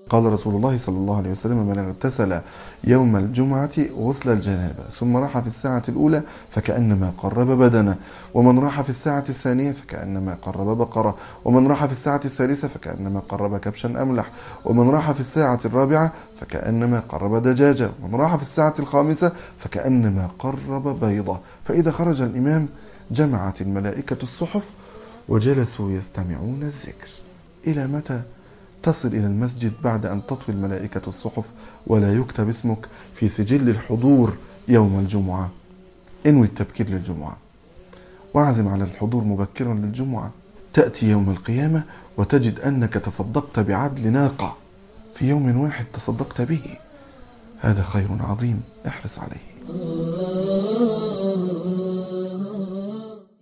قال رسول الله صلى الله عليه وسلم: من اغتسل يوم الجمعة غسل الجنابة ثم راح في الساعة الأولى فكأنما قرب بدنه، ومن راح في الساعة الثانية فكأنما قرب بقرة، ومن راح في الساعة الثالثة فكأنما قرب كبشا أملح، ومن راح في الساعة الرابعة فكأنما قرب دجاجة، ومن راح في الساعة الخامسة فكأنما قرب بيضة. فإذا خرج الإمام جمعت الملائكة الصحف وجلسوا يستمعون الذكر. إلى متى تصل إلى المسجد بعد أن تطوي الملائكة الصحف ولا يكتب اسمك في سجل الحضور يوم الجمعة؟ انوي التبكير للجمعة واعزم على الحضور مبكرا للجمعة. تأتي يوم القيامة وتجد أنك تصدقت بعدل ناقة في يوم واحد تصدقت به. هذا خير عظيم، احرص عليه.